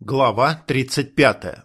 Глава 35.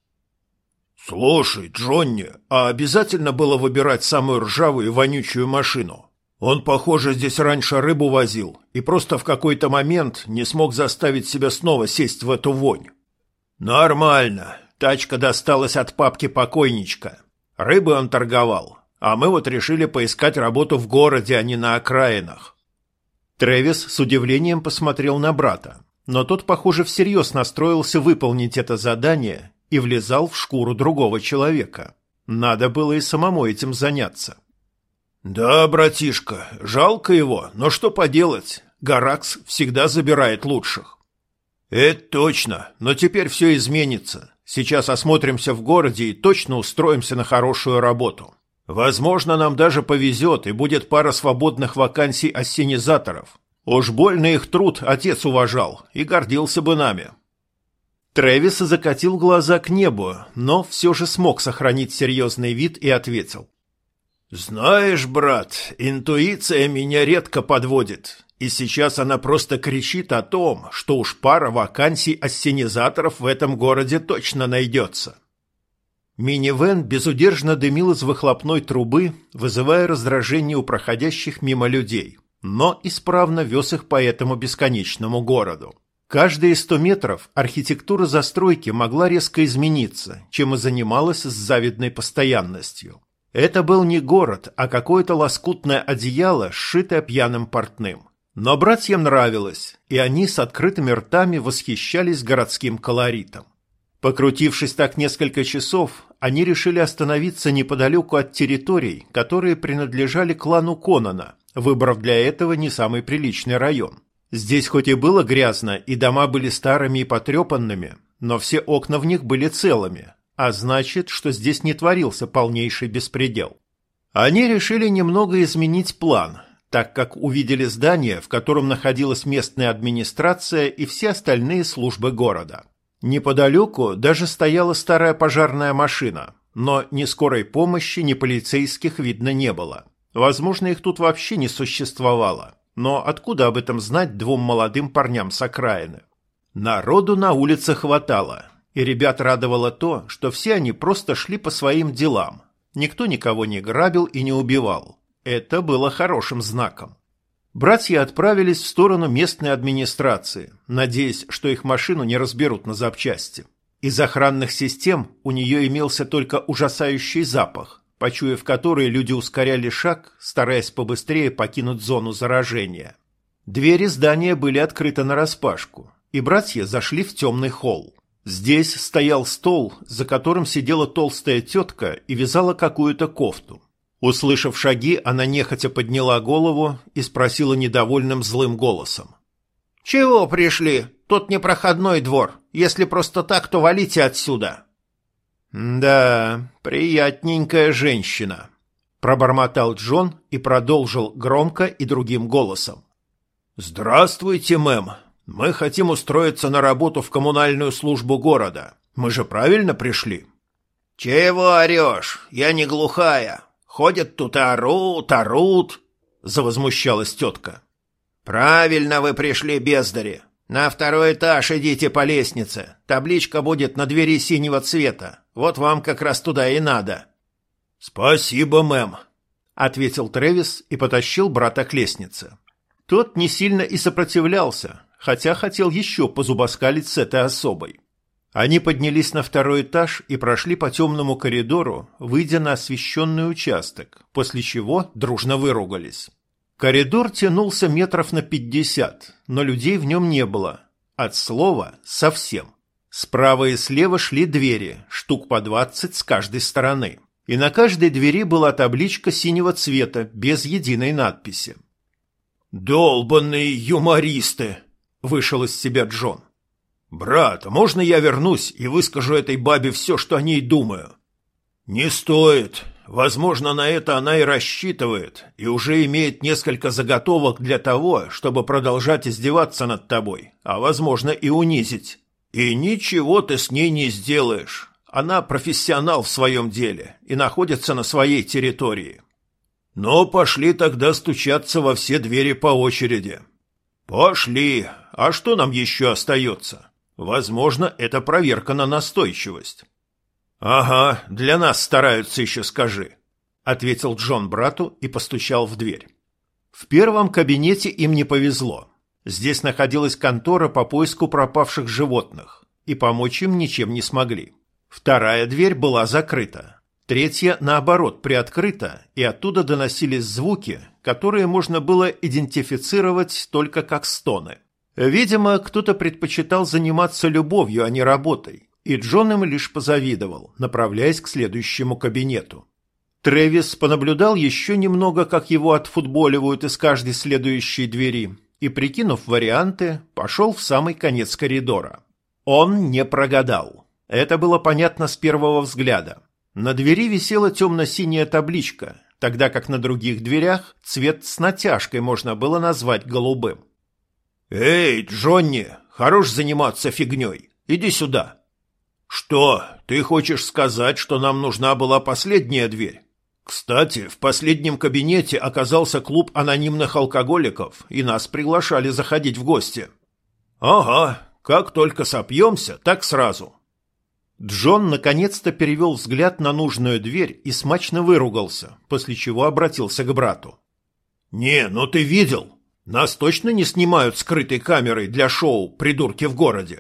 «Слушай, Джонни, а обязательно было выбирать самую ржавую и вонючую машину? Он, похоже, здесь раньше рыбу возил и просто в какой-то момент не смог заставить себя снова сесть в эту вонь». «Нормально. Тачка досталась от папки покойничка. Рыбой он торговал, а мы вот решили поискать работу в городе, а не на окраинах». Трэвис с удивлением посмотрел на брата. Но тот, похоже, всерьез настроился выполнить это задание и влезал в шкуру другого человека. Надо было и самому этим заняться. «Да, братишка, жалко его, но что поделать, Гаракс всегда забирает лучших». «Это точно, но теперь все изменится. Сейчас осмотримся в городе и точно устроимся на хорошую работу. Возможно, нам даже повезет и будет пара свободных вакансий ассенизаторов. Уж больно их труд отец уважал и гордился бы нами». Трэвис закатил глаза к небу, но все же смог сохранить серьезный вид и ответил. «Знаешь, брат, интуиция меня редко подводит, и сейчас она просто кричит о том, что уж пара вакансий ассенизаторов в этом городе точно найдется». Минивэн безудержно дымил из выхлопной трубы, вызывая раздражение у проходящих мимо людей, но исправно вез их по этому бесконечному городу. Каждые 100 метров архитектура застройки могла резко измениться, чем и занималась с завидной постоянностью. Это был не город, а какое-то лоскутное одеяло, сшитое пьяным портным. Но братьям нравилось, и они с открытыми ртами восхищались городским колоритом. Покрутившись так несколько часов, они решили остановиться неподалеку от территорий, которые принадлежали клану Конана, выбрав для этого не самый приличный район. Здесь хоть и было грязно, и дома были старыми и потрепанными, но все окна в них были целыми, а значит, что здесь не творился полнейший беспредел. Они решили немного изменить план, так как увидели здание, в котором находилась местная администрация и все остальные службы города. Неподалеку даже стояла старая пожарная машина, но ни скорой помощи, ни полицейских видно не было. Возможно, их тут вообще не существовало, но откуда об этом знать двум молодым парням с окраины? Народу на улице хватало, и ребят радовало то, что все они просто шли по своим делам. Никто никого не грабил и не убивал. Это было хорошим знаком. Братья отправились в сторону местной администрации, надеясь, что их машину не разберут на запчасти. Из охранных систем у нее имелся только ужасающий запах, почуяв который, люди ускоряли шаг, стараясь побыстрее покинуть зону заражения. Двери здания были открыты нараспашку, и братья зашли в темный холл. Здесь стоял стол, за которым сидела толстая тетка и вязала какую-то кофту. Услышав шаги, она нехотя подняла голову и спросила недовольным злым голосом. «Чего пришли? Тут непроходной двор. Если просто так, то валите отсюда». «Да, приятненькая женщина», – пробормотал Джон и продолжил громко и другим голосом. «Здравствуйте, мэм. Мы хотим устроиться на работу в коммунальную службу города. Мы же правильно пришли?» «Чего орешь? Я не глухая. Ходят тут и орут», — завозмущалась тетка. «Правильно вы пришли, бездари. На второй этаж идите по лестнице. Табличка будет на двери синего цвета. Вот вам как раз туда и надо». «Спасибо, мэм», — ответил Трэвис и потащил брата к лестнице. Тот не сильно и сопротивлялся, хотя хотел еще позубоскалить с этой особой. Они поднялись на второй этаж и прошли по темному коридору, выйдя на освещенный участок, после чего дружно выругались. Коридор тянулся метров на 50, но людей в нем не было. От слова совсем. Справа и слева шли двери, штук по 20 с каждой стороны. И на каждой двери была табличка синего цвета, без единой надписи. «Долбанные юмористы!» – вышел из себя Джон. «Брат, можно я вернусь и выскажу этой бабе все, что о ней думаю?» «Не стоит. Возможно, на это она и рассчитывает, и уже имеет несколько заготовок для того, чтобы продолжать издеваться над тобой, а, возможно, и унизить. И ничего ты с ней не сделаешь. Она профессионал в своем деле и находится на своей территории. Но пошли тогда стучаться во все двери по очереди». «Пошли. А что нам еще остается? Возможно, это проверка на настойчивость. «Ага, для нас стараются еще, скажи», — ответил Джон брату и постучал в дверь. В первом кабинете им не повезло. Здесь находилась контора по поиску пропавших животных, и помочь им ничем не смогли. Вторая дверь была закрыта. Третья, наоборот, приоткрыта, и оттуда доносились звуки, которые можно было идентифицировать только как стоны. Видимо, кто-то предпочитал заниматься любовью, а не работой, и Джон им лишь позавидовал, направляясь к следующему кабинету. Трэвис понаблюдал еще немного, как его отфутболивают из каждой следующей двери, и, прикинув варианты, пошел в самый конец коридора. Он не прогадал. Это было понятно с первого взгляда. На двери висела темно-синяя табличка, тогда как на других дверях цвет с натяжкой можно было назвать голубым. «Эй, Джонни, хорош заниматься фигней. Иди сюда». «Что, ты хочешь сказать, что нам нужна была последняя дверь? Кстати, в последнем кабинете оказался клуб анонимных алкоголиков, и нас приглашали заходить в гости». «Ага, как только сопьемся, так сразу». Джон наконец-то перевел взгляд на нужную дверь и смачно выругался, после чего обратился к брату. «Не, ну ты видел? Нас точно не снимают скрытой камерой для шоу «Придурки в городе»?»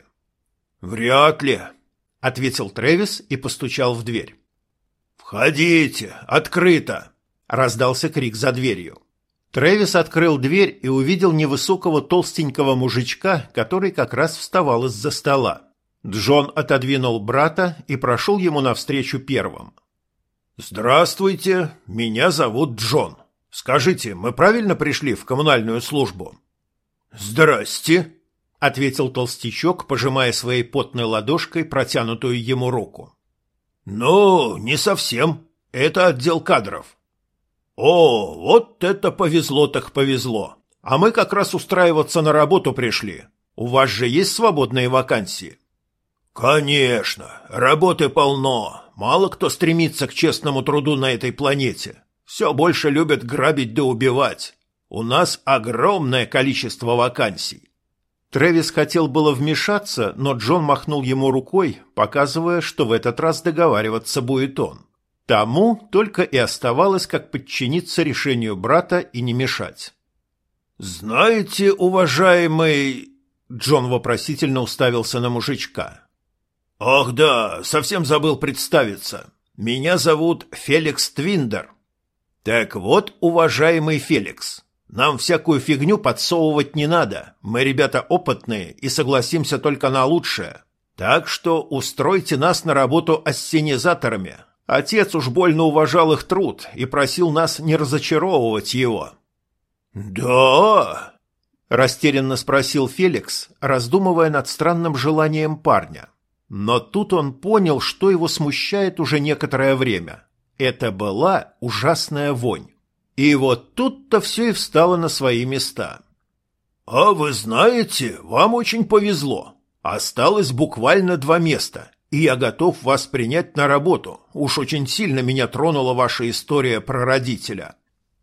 «Вряд ли», — ответил Трэвис и постучал в дверь. «Входите, открыто!» — раздался крик за дверью. Трэвис открыл дверь и увидел невысокого толстенького мужичка, который как раз вставал из-за стола. Джон отодвинул брата и прошел ему навстречу первым. «Здравствуйте, меня зовут Джон. Скажите, мы правильно пришли в коммунальную службу?» «Здрасте», — ответил толстячок, пожимая своей потной ладошкой протянутую ему руку. «Ну, не совсем. Это отдел кадров». «О, вот это повезло так повезло. А мы как раз устраиваться на работу пришли. У вас же есть свободные вакансии?» «Конечно, работы полно. Мало кто стремится к честному труду на этой планете. Все больше любят грабить да убивать. У нас огромное количество вакансий». Трэвис хотел было вмешаться, но Джон махнул ему рукой, показывая, что в этот раз договариваться будет он. Тому только и оставалось, как подчиниться решению брата и не мешать. «Знаете, уважаемый...» Джон вопросительно уставился на мужичка. «Ах да, совсем забыл представиться. Меня зовут Феликс Твиндер». «Так вот, уважаемый Феликс, нам всякую фигню подсовывать не надо. Мы ребята опытные и согласимся только на лучшее. Так что устройте нас на работу ассенизаторами. Отец уж больно уважал их труд и просил нас не разочаровывать его». «Да?» – растерянно спросил Феликс, раздумывая над странным желанием парня. Но тут он понял, что его смущает уже некоторое время. Это была ужасная вонь. И вот тут-то все и встало на свои места. «А вы знаете, вам очень повезло. Осталось буквально 2 места, и я готов вас принять на работу. Уж очень сильно меня тронула ваша история про родителя».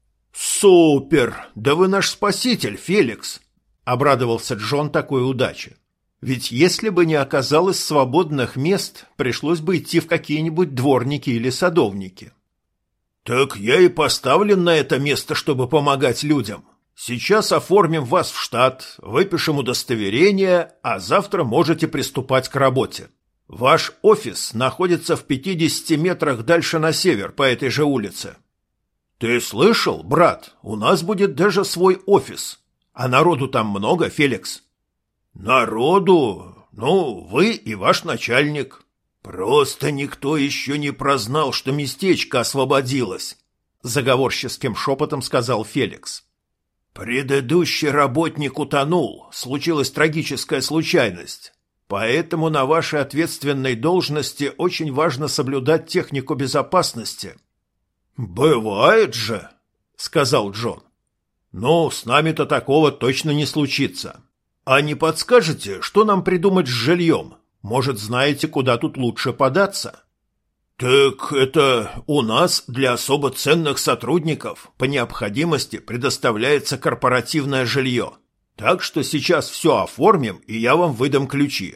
«Супер! Да вы наш спаситель, Феликс!» — обрадовался Джон такой удаче. Ведь если бы не оказалось свободных мест, пришлось бы идти в какие-нибудь дворники или садовники. «Так я и поставлен на это место, чтобы помогать людям. Сейчас оформим вас в штат, выпишем удостоверение, а завтра можете приступать к работе. Ваш офис находится в 50 метрах дальше на север по этой же улице». «Ты слышал, брат, у нас будет даже свой офис. А народу там много, Феликс?» «Народу? Ну, вы и ваш начальник. Просто никто еще не прознал, что местечко освободилось», — заговорческим шепотом сказал Феликс. «Предыдущий работник утонул, случилась трагическая случайность. Поэтому на вашей ответственной должности очень важно соблюдать технику безопасности». «Бывает же», — сказал Джон. «Ну, с нами-то такого точно не случится. А не подскажете, что нам придумать с жильем? Может, знаете, куда тут лучше податься?» «Так это у нас для особо ценных сотрудников по необходимости предоставляется корпоративное жилье. Так что сейчас все оформим, и я вам выдам ключи.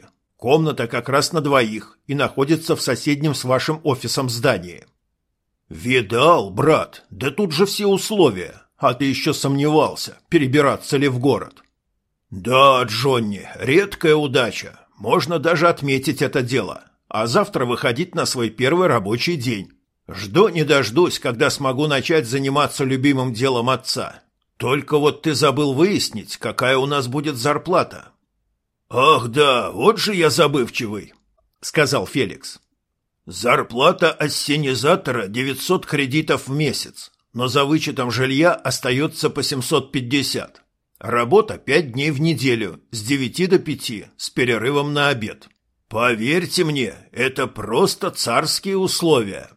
Комната как раз на двоих и находится в соседнем с вашим офисом здании. Видал, брат, да тут же все условия, а ты еще сомневался, перебираться ли в город. Да, Джонни, редкая удача, можно даже отметить это дело, а завтра выходить на свой первый рабочий день. Жду не дождусь, когда смогу начать заниматься любимым делом отца. Только вот ты забыл выяснить, какая у нас будет зарплата. Ах да, вот же я забывчивый, сказал Феликс. Зарплата ассенизатора 900 кредитов в месяц, но за вычетом жилья остается по 750. Работа 5 дней в неделю, с 9 до 5, с перерывом на обед. Поверьте мне, это просто царские условия.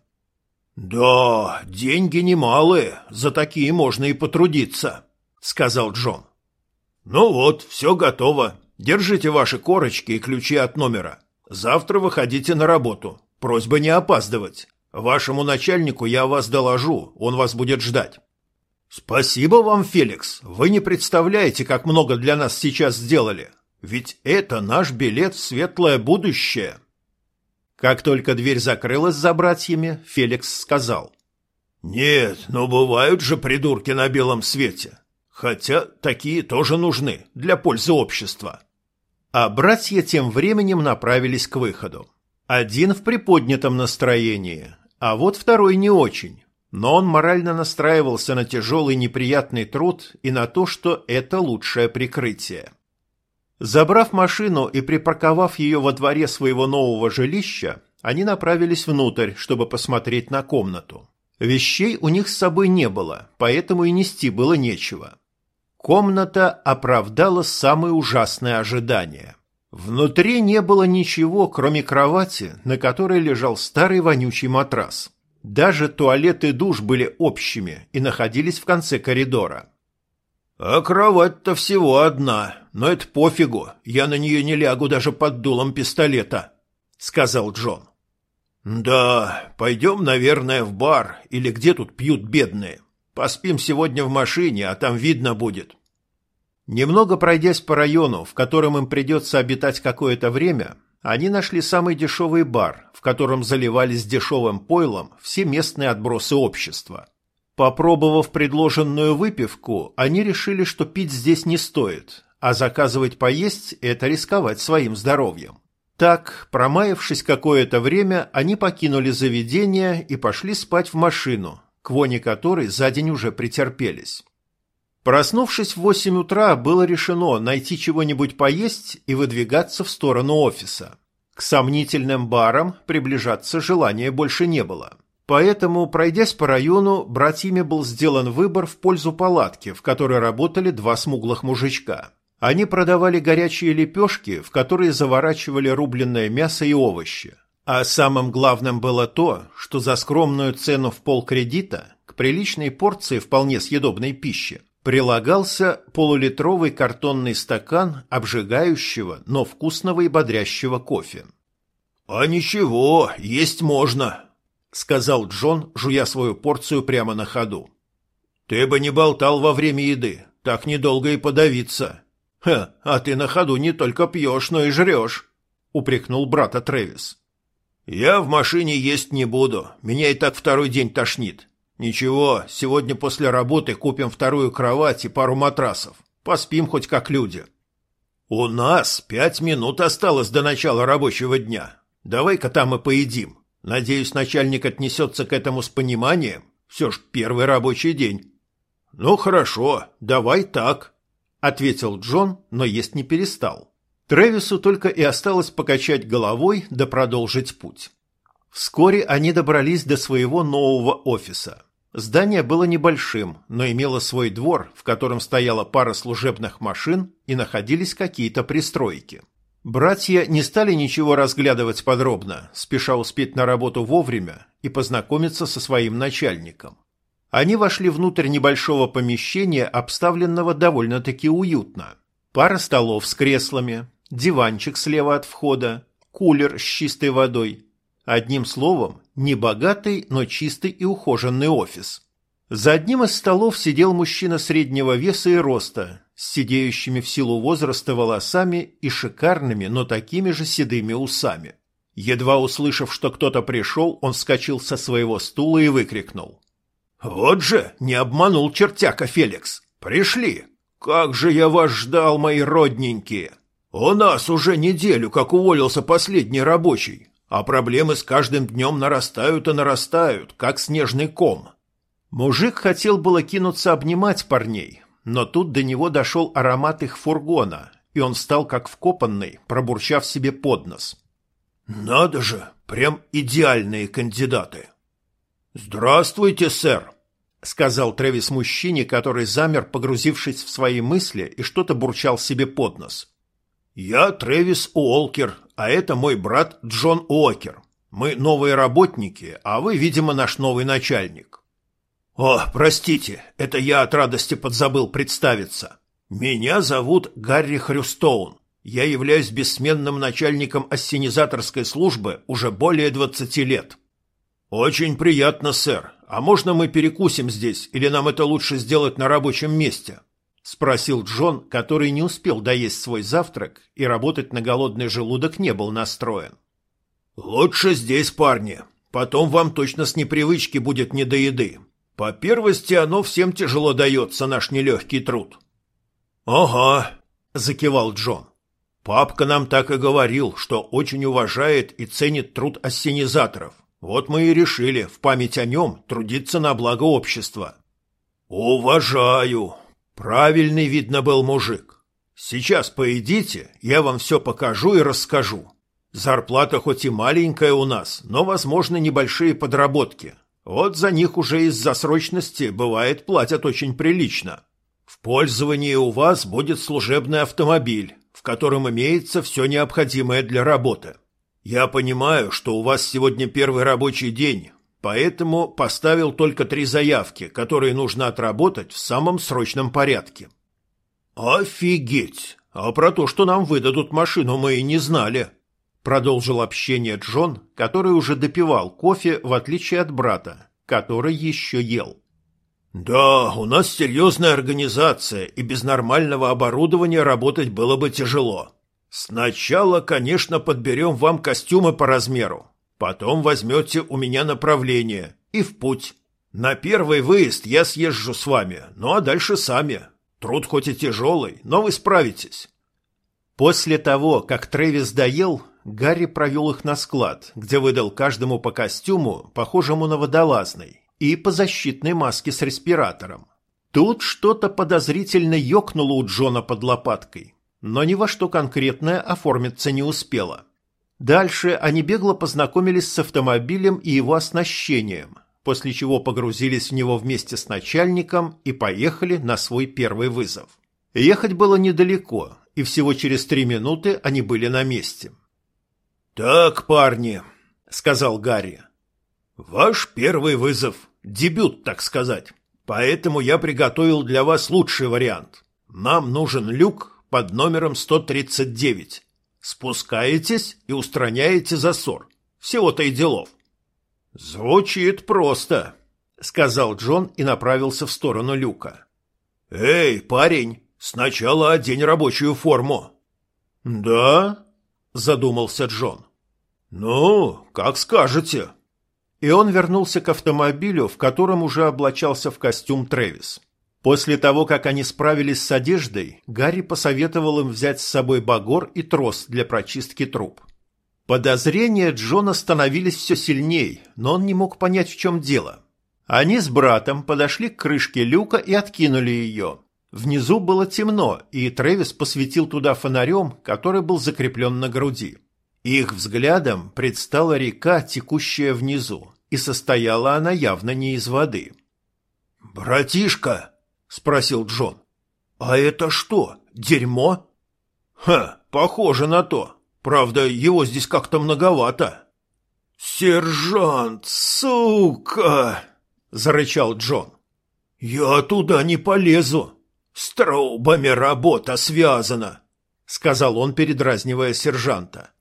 Да, деньги немалые, за такие можно и потрудиться, сказал Джон. Ну вот, все готово. Держите ваши корочки и ключи от номера. Завтра выходите на работу. Просьба не опаздывать. Вашему начальнику я о вас доложу, он вас будет ждать. Спасибо вам, Феликс. Вы не представляете, как много для нас сейчас сделали. Ведь это наш билет в светлое будущее. Как только дверь закрылась за братьями, Феликс сказал. Нет, но бывают же придурки на белом свете. Хотя такие тоже нужны для пользы общества. А братья тем временем направились к выходу. Один в приподнятом настроении, а вот второй не очень. Но он морально настраивался на тяжелый неприятный труд и на то, что это лучшее прикрытие. Забрав машину и припарковав ее во дворе своего нового жилища, они направились внутрь, чтобы посмотреть на комнату. Вещей у них с собой не было, поэтому и нести было нечего. Комната оправдала самые ужасные ожидания. Внутри не было ничего, кроме кровати, на которой лежал старый вонючий матрас. Даже туалет и душ были общими и находились в конце коридора. «А кровать-то всего одна, но это пофигу, я на нее не лягу даже под дулом пистолета», — сказал Джон. «Да, пойдем, наверное, в бар или где тут пьют бедные. Поспим сегодня в машине, а там видно будет». Немного пройдясь по району, в котором им придется обитать какое-то время, они нашли самый дешевый бар, в котором заливались дешевым пойлом все местные отбросы общества. Попробовав предложенную выпивку, они решили, что пить здесь не стоит, а заказывать поесть – это рисковать своим здоровьем. Так, промаявшись какое-то время, они покинули заведение и пошли спать в машину, к воне которой за день уже претерпелись. Проснувшись в 8 утра, было решено найти чего-нибудь поесть и выдвигаться в сторону офиса. К сомнительным барам приближаться желания больше не было. Поэтому, пройдясь по району, братьями был сделан выбор в пользу палатки, в которой работали два смуглых мужичка. Они продавали горячие лепешки, в которые заворачивали рубленное мясо и овощи. А самым главным было то, что за скромную цену в полкредита к приличной порции вполне съедобной пищи прилагался полулитровый картонный стакан обжигающего, но вкусного и бодрящего кофе. «А ничего, есть можно», — сказал Джон, жуя свою порцию прямо на ходу. «Ты бы не болтал во время еды, так недолго и подавиться». А ты на ходу не только пьешь, но и жрешь», — упрекнул брата Трэвис. «Я в машине есть не буду, меня и так второй день тошнит. Ничего, сегодня после работы купим вторую кровать и пару матрасов. Поспим хоть как люди». «У нас 5 минут осталось до начала рабочего дня. Давай-ка там и поедим. Надеюсь, начальник отнесется к этому с пониманием. Все ж первый рабочий день». «Ну хорошо, давай так», — ответил Джон, но есть не перестал. Трэвису только и осталось покачать головой да продолжить путь. Вскоре они добрались до своего нового офиса. Здание было небольшим, но имело свой двор, в котором стояла пара служебных машин и находились какие-то пристройки. Братья не стали ничего разглядывать подробно, спеша успеть на работу вовремя и познакомиться со своим начальником. Они вошли внутрь небольшого помещения, обставленного довольно-таки уютно. Пара столов с креслами, диванчик слева от входа, кулер с чистой водой. Одним словом, небогатый, но чистый и ухоженный офис. За одним из столов сидел мужчина среднего веса и роста, с сидеющими в силу возраста волосами и шикарными, но такими же седыми усами. Едва услышав, что кто-то пришел, он вскочил со своего стула и выкрикнул: «Вот же, не обманул чертяка Феликс! Пришли! Как же я вас ждал, мои родненькие! У нас уже неделю, как уволился последний рабочий, а проблемы с каждым днем нарастают и нарастают, как снежный ком». Мужик хотел было кинуться обнимать парней, но тут до него дошел аромат их фургона, и он встал как вкопанный, пробурчав себе под нос: «Надо же, прям идеальные кандидаты!» «Здравствуйте, сэр», — сказал Трэвис мужчине, который замер, погрузившись в свои мысли, и что-то бурчал себе под нос. «Я Трэвис Уолкер, а это мой брат Джон Уокер. Мы новые работники, а вы, видимо, наш новый начальник». «О, простите, это я от радости подзабыл представиться. Меня зовут Гарри Хрюстоун. Я являюсь бессменным начальником ассенизаторской службы уже более 20 лет». «Очень приятно, сэр. А можно мы перекусим здесь, или нам это лучше сделать на рабочем месте?» — спросил Джон, который не успел доесть свой завтрак и работать на голодный желудок не был настроен. «Лучше здесь, парни. Потом вам точно с непривычки будет не до еды. По первости, оно всем тяжело дается, наш нелегкий труд». «Ага», — закивал Джон. «Папка нам так и говорил, что очень уважает и ценит труд ассенизаторов. Вот мы и решили в память о нем трудиться на благо общества». «Уважаю. Правильный, видно, был мужик. Сейчас поедите, я вам все покажу и расскажу. Зарплата хоть и маленькая у нас, но, возможно, небольшие подработки. Вот за них уже из-за срочности, бывает, платят очень прилично. В пользовании у вас будет служебный автомобиль, в котором имеется все необходимое для работы. Я понимаю, что у вас сегодня первый рабочий день, поэтому поставил только 3 заявки, которые нужно отработать в самом срочном порядке». «Офигеть! А про то, что нам выдадут машину, мы и не знали», — продолжил общение Джон, который уже допивал кофе, в отличие от брата, который еще ел. «Да, у нас серьезная организация, и без нормального оборудования работать было бы тяжело. Сначала, конечно, подберем вам костюмы по размеру. Потом возьмете у меня направление и в путь. На первый выезд я съезжу с вами, ну а дальше сами. Труд хоть и тяжелый, но вы справитесь». После того, как Трэвис доел, Гарри провел их на склад, где выдал каждому по костюму, похожему на водолазный, и по защитной маске с респиратором. Тут что-то подозрительно ёкнуло у Джона под лопаткой, но ни во что конкретное оформиться не успело. Дальше они бегло познакомились с автомобилем и его оснащением, после чего погрузились в него вместе с начальником и поехали на свой первый вызов. Ехать было недалеко, и всего через 3 минуты они были на месте. «Так, парни», — сказал Гарри, — «ваш первый вызов, дебют, так сказать, поэтому я приготовил для вас лучший вариант. Нам нужен люк под номером 139. Спускаетесь и устраняете засор. Всего-то и делов». «Звучит просто», — сказал Джон и направился в сторону люка. «Эй, парень, сначала одень рабочую форму». «Да?» — задумался Джон. «Ну, как скажете». И он вернулся к автомобилю, в котором уже облачался в костюм Трэвис. После того, как они справились с одеждой, Гарри посоветовал им взять с собой багор и трос для прочистки труб. Подозрения Джона становились все сильней, но он не мог понять, в чем дело. Они с братом подошли к крышке люка и откинули ее. Внизу было темно, и Трэвис посветил туда фонарем, который был закреплен на груди. Их взглядом предстала река, текущая внизу, и состояла она явно не из воды. «Братишка!» — спросил Джон. «А это что, дерьмо?» «Ха, похоже на то. Правда, его здесь как-то многовато». «Сержант, сука!» — зарычал Джон. «Я туда не полезу. С трубами работа связана», — сказал он, передразнивая сержанта.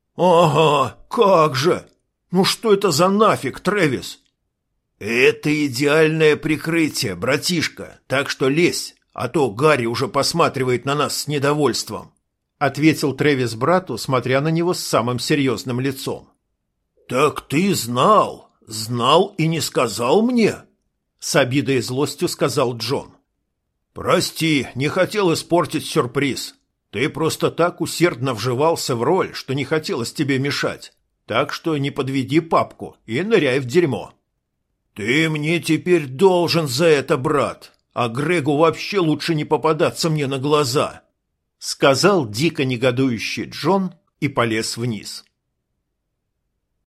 «Ага, как же! Ну что это за нафиг, Трэвис?» «Это идеальное прикрытие, братишка, так что лезь, а то Гарри уже посматривает на нас с недовольством», — ответил Трэвис брату, смотря на него с самым серьезным лицом. «Так ты знал и не сказал мне?» — с обидой и злостью сказал Джон. «Прости, не хотел испортить сюрприз. Ты просто так усердно вживался в роль, что не хотелось тебе мешать. Так что не подведи папку и ныряй в дерьмо». «Ты мне теперь должен за это, брат, а Грегу вообще лучше не попадаться мне на глаза», — сказал дико негодующий Джон и полез вниз.